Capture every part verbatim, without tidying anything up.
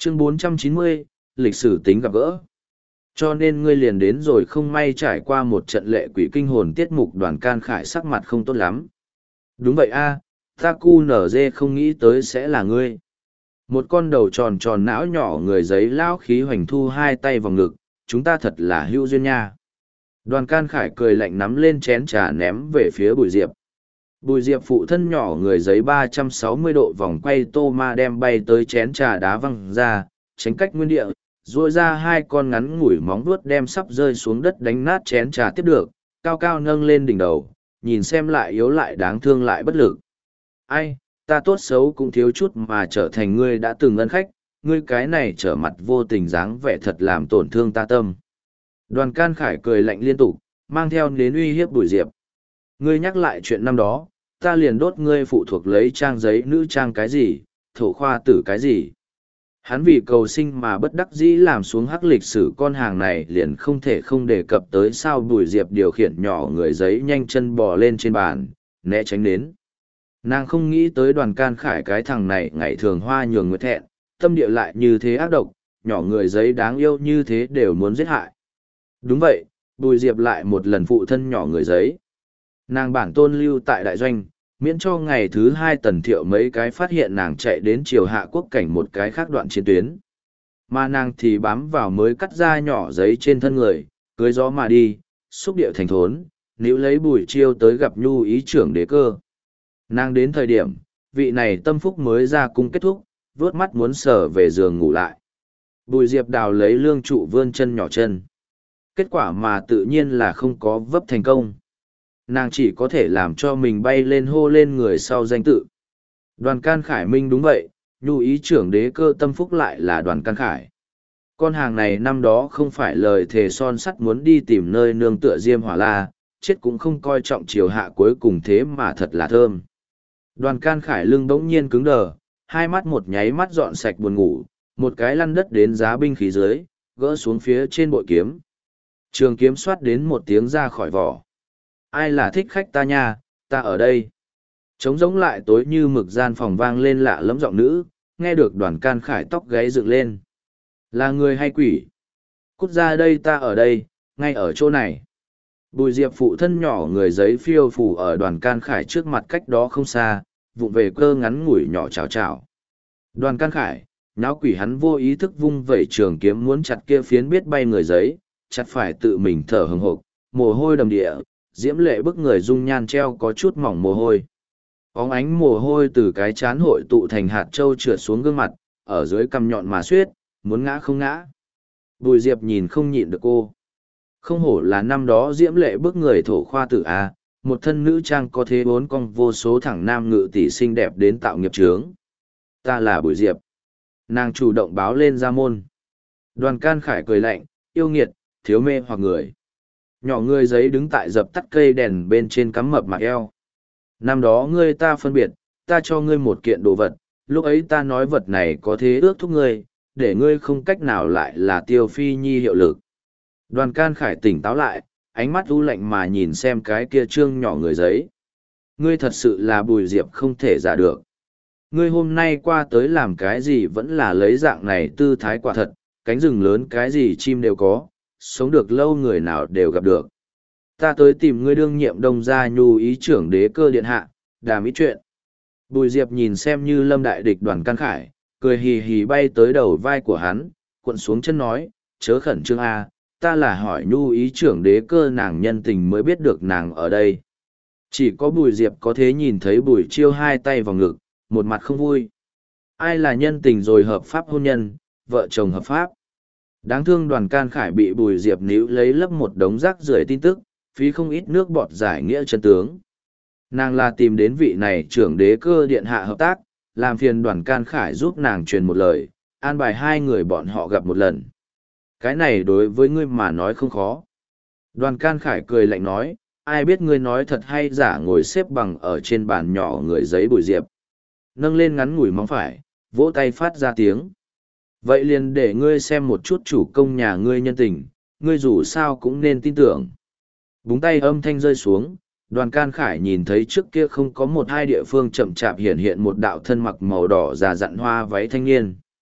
Chương bốn trăm chín mươi, lịch sử tính gặp gỡ. Cho nên ngươi liền đến rồi không may trải qua một trận lệ quỷ kinh hồn tiết mục. Đoàn Can Khải sắc mặt không tốt lắm. Đúng vậy a, ta cu nở dê không nghĩ tới sẽ là ngươi. Một con đầu tròn tròn não nhỏ người giấy lão khí hoành thu hai tay vào ngực, chúng ta thật là hữu duyên nha. Đoàn Can Khải cười lạnh nắm lên chén trà ném về phía Bùi Diệp. Bùi Diệp phụ thân nhỏ người giấy ba trăm sáu mươi độ vòng quay tô ma đem bay tới chén trà đá văng ra, tránh cách nguyên địa, duỗi ra hai con ngắn ngủi móng vuốt đem sắp rơi xuống đất đánh nát chén trà tiếp được, cao cao nâng lên đỉnh đầu, nhìn xem lại yếu lại đáng thương lại bất lực. Ai, ta tốt xấu cũng thiếu chút mà trở thành ngươi đã từng ân khách, ngươi cái này trở mặt vô tình dáng vẻ thật làm tổn thương ta tâm. Đoàn Can Khải cười lạnh liên tục, mang theo đến uy hiếp Bùi Diệp. Ngươi nhắc lại chuyện năm đó, ta liền đốt ngươi phụ thuộc lấy trang giấy nữ trang cái gì, thổ khoa tử cái gì. Hắn vì cầu sinh mà bất đắc dĩ làm xuống hắc lịch sử con hàng này liền không thể không đề cập tới sao. Bùi Diệp điều khiển nhỏ người giấy nhanh chân bò lên trên bàn, né tránh đến. Nàng không nghĩ tới Đoàn Can Khải cái thằng này ngày thường hoa nhường người thẹn, tâm địa lại như thế ác độc, nhỏ người giấy đáng yêu như thế đều muốn giết hại. Đúng vậy, Bùi Diệp lại một lần phụ thân nhỏ người giấy. Nàng bản tôn lưu tại đại doanh, miễn cho ngày thứ hai Tần Thiệu mấy cái phát hiện nàng chạy đến triều hạ quốc cảnh một cái khác đoạn chiến tuyến. Mà nàng thì bám vào mới cắt ra nhỏ giấy trên thân người, cưới gió mà đi, xúc điệu thành thốn, níu lấy Bùi Chiêu tới gặp Nhu ý trưởng đế cơ. Nàng đến thời điểm, vị này tâm phúc mới ra cung kết thúc, vớt mắt muốn sở về giường ngủ lại. Bùi Diệp đào lấy lương trụ vươn chân nhỏ chân. Kết quả mà tự nhiên là không có vấp thành công. Nàng chỉ có thể làm cho mình bay lên hô lên người sau danh tự. Đoàn Can Khải minh đúng vậy, Nhu ý trưởng đế cơ tâm phúc lại là Đoàn Can Khải. Con hàng này năm đó không phải lời thề son sắt muốn đi tìm nơi nương tựa Diêm Hỏa La, chết cũng không coi trọng triều hạ cuối cùng thế mà thật là thơm. Đoàn Can Khải lưng bỗng nhiên cứng đờ, hai mắt một nháy mắt dọn sạch buồn ngủ, một cái lăn đất đến giá binh khí dưới, gỡ xuống phía trên bội kiếm. Trường kiếm xoát đến một tiếng ra khỏi vỏ. Ai là thích khách ta nha, ta ở đây. Trống giống lại tối như mực gian phòng vang lên lạ lẫm giọng nữ, nghe được Đoàn Can Khải tóc gáy dựng lên. Là người hay quỷ? Cút ra đây, ta ở đây, ngay ở chỗ này. Bùi Diệp phụ thân nhỏ người giấy phiêu phù ở Đoàn Can Khải trước mặt cách đó không xa, vụng về cơ ngắn ngủi nhỏ chào chào. Đoàn Can Khải, nháo quỷ hắn vô ý thức vung vẩy trường kiếm muốn chặt kia phiến biết bay người giấy, chặt phải tự mình thở hừng hộp, mồ hôi đầm địa, diễm lệ bức người dung nhan treo có chút mỏng mồ hôi. Óng ánh mồ hôi từ cái chán hội tụ thành hạt trâu trượt xuống gương mặt, ở dưới cằm nhọn mà suyết, muốn ngã không ngã. Bùi Diệp nhìn không nhịn được cô. Không hổ là năm đó diễm lệ bức người thổ khoa tử A, một thân nữ trang có thế bốn cong vô số thẳng nam ngự tỷ xinh đẹp đến tạo nghiệp trướng. Ta là Bùi Diệp. Nàng chủ động báo lên ra môn. Đoàn Can Khải cười lạnh, yêu nghiệt, thiếu mê hoặc người. Nhỏ người giấy đứng tại dập tắt cây đèn bên trên cắm mập mạc eo. Năm đó ngươi ta phân biệt, ta cho ngươi một kiện đồ vật, lúc ấy ta nói vật này có thế ước thúc ngươi, để ngươi không cách nào lại là Tiêu Phi Nhi hiệu lực. Đoàn Can Khải tỉnh táo lại, ánh mắt u lạnh mà nhìn xem cái kia trương nhỏ người giấy. Ngươi thật sự là Bùi Diệp không thể giả được. Ngươi hôm nay qua tới làm cái gì vẫn là lấy dạng này tư thái quả thật, cánh rừng lớn cái gì chim đều có, sống được lâu người nào đều gặp được. Ta tới tìm ngươi đương nhiệm Đông Gia Nhu ý trưởng đế cơ điện hạ, đàm ý chuyện. Bùi Diệp nhìn xem như lâm đại địch Đoàn Can Khải, cười hì hì bay tới đầu vai của hắn, cuộn xuống chân nói, chớ khẩn trương A, ta là hỏi Nhu ý trưởng đế cơ nàng nhân tình mới biết được nàng ở đây. Chỉ có Bùi Diệp có thế nhìn thấy Bùi Chiêu hai tay vào ngực, một mặt không vui. Ai là nhân tình rồi hợp pháp hôn nhân, vợ chồng hợp pháp. Đáng thương Đoàn Can Khải bị Bùi Diệp níu lấy lấp một đống rác rưởi tin tức, phí không ít nước bọt giải nghĩa chân tướng. Nàng là tìm đến vị này trưởng đế cơ điện hạ hợp tác, làm phiền Đoàn Can Khải giúp nàng truyền một lời, an bài hai người bọn họ gặp một lần. Cái này đối với ngươi mà nói không khó. Đoàn Can Khải cười lạnh nói, ai biết ngươi nói thật hay giả ngồi xếp bằng ở trên bàn nhỏ người giấy Bùi Diệp. Nâng lên ngắn ngủi móng phải, vỗ tay phát ra tiếng. Vậy liền để ngươi xem một chút chủ công nhà ngươi nhân tình, ngươi dù sao cũng nên tin tưởng. Búng tay âm thanh rơi xuống, Đoàn Can Khải nhìn thấy trước kia không có một hai địa phương chậm chạp hiện hiện một đạo thân mặc màu đỏ già dặn hoa váy thanh niên.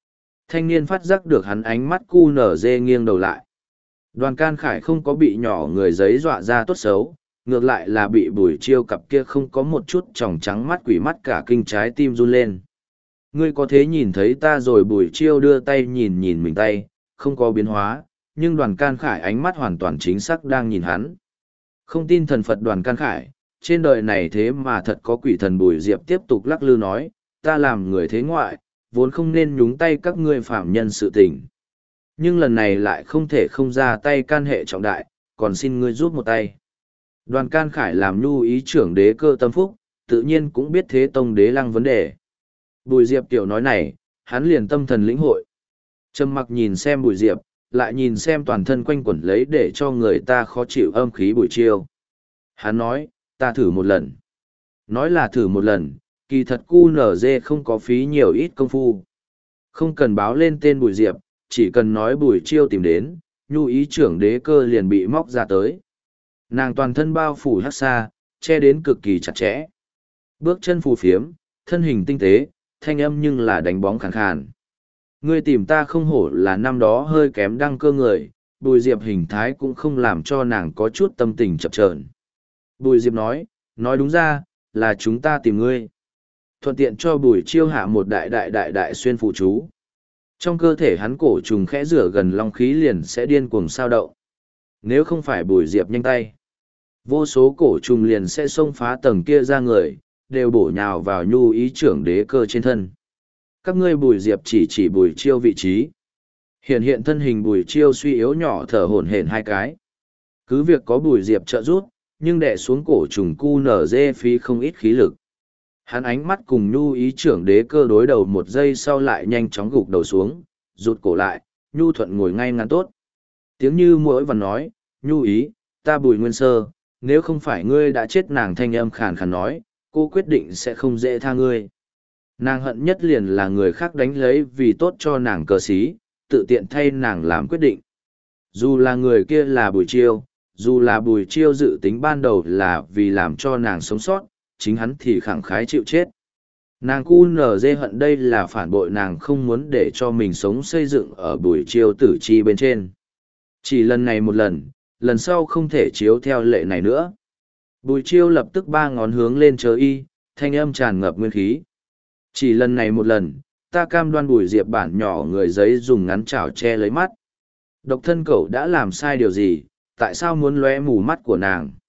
Thanh niên phát giác được hắn ánh mắt cu nở dê nghiêng đầu lại. Đoàn Can Khải không có bị nhỏ người giấy dọa ra tốt xấu, ngược lại là bị Bùi Chiêu cặp kia không có một chút tròng trắng mắt quỷ mắt cả kinh trái tim run lên. Ngươi có thế nhìn thấy ta rồi? Bùi Chiêu đưa tay nhìn nhìn mình tay, không có biến hóa, nhưng Đoàn Can Khải ánh mắt hoàn toàn chính xác đang nhìn hắn. Không tin thần Phật Đoàn Can Khải, trên đời này thế mà thật có quỷ thần. Bùi Diệp tiếp tục lắc lư nói, ta làm người thế ngoại, vốn không nên nhúng tay các ngươi phạm nhân sự tình. Nhưng lần này lại không thể không ra tay can hệ trọng đại, còn xin ngươi giúp một tay. Đoàn Can Khải làm nhu ý trưởng đế cơ tâm phúc, tự nhiên cũng biết Thế Tông Đế Lăng vấn đề. Bùi Diệp tiểu nói này, hắn liền tâm thần lĩnh hội. Trầm mặc nhìn xem Bùi Diệp, lại nhìn xem toàn thân quanh quẩn lấy để cho người ta khó chịu âm khí Bùi Chiêu. Hắn nói, ta thử một lần. Nói là thử một lần, kỳ thật cu nở dê không có phí nhiều ít công phu. Không cần báo lên tên Bùi Diệp, chỉ cần nói Bùi Chiêu tìm đến, nhu ý trưởng đế cơ liền bị móc ra tới. Nàng toàn thân bao phủ hắc sa, che đến cực kỳ chặt chẽ. Bước chân phù phiếm, thân hình tinh tế, thanh âm nhưng là đánh bóng khàn khàn. Ngươi tìm ta không hổ là năm đó hơi kém đăng cơ người. Bùi Diệp hình thái cũng không làm cho nàng có chút tâm tình chập chờn. Bùi Diệp nói, nói đúng ra, là chúng ta tìm ngươi. Thuận tiện cho Bùi Chiêu hạ một đại đại đại đại xuyên phụ chú. Trong cơ thể hắn cổ trùng khẽ rửa gần long khí liền sẽ điên cuồng sao động. Nếu không phải Bùi Diệp nhanh tay, vô số cổ trùng liền sẽ xông phá tầng kia ra người, đều bổ nhào vào nhu ý trưởng đế cơ trên thân. Các ngươi Bùi Diệp chỉ chỉ Bùi Chiêu vị trí. Hiện hiện thân hình Bùi Chiêu suy yếu nhỏ thở hổn hển hai cái. Cứ việc có Bùi Diệp trợ giúp, nhưng đè xuống cổ trùng cu nở dê phí không ít khí lực. Hắn ánh mắt cùng nhu ý trưởng đế cơ đối đầu một giây sau lại nhanh chóng gục đầu xuống, rụt cổ lại, nhu thuận ngồi ngay ngắn tốt. Tiếng như mỗi vần nói, nhu ý, ta Bùi Nguyên Sơ, nếu không phải ngươi đã chết. Nàng thanh âm khàn khàn nói, cô quyết định sẽ không dễ tha ngươi. Nàng hận nhất liền là người khác đánh lấy vì tốt cho nàng cờ xí, tự tiện thay nàng làm quyết định. Dù là người kia là Bùi Chiêu, dù là Bùi Chiêu dự tính ban đầu là vì làm cho nàng sống sót, chính hắn thì khẳng khái chịu chết. Nàng cu nở dê hận đây là phản bội, nàng không muốn để cho mình sống xây dựng ở Bùi Chiêu tử chi bên trên. Chỉ lần này một lần, lần sau không thể chiếu theo lệ này nữa. Bùi Chiêu lập tức ba ngón hướng lên chớ y, thanh âm tràn ngập nguyên khí. Chỉ lần này một lần, ta cam đoan Bùi Diệp bản nhỏ người giấy dùng ngắn chảo che lấy mắt. Độc thân cậu đã làm sai điều gì, tại sao muốn lóe mù mắt của nàng?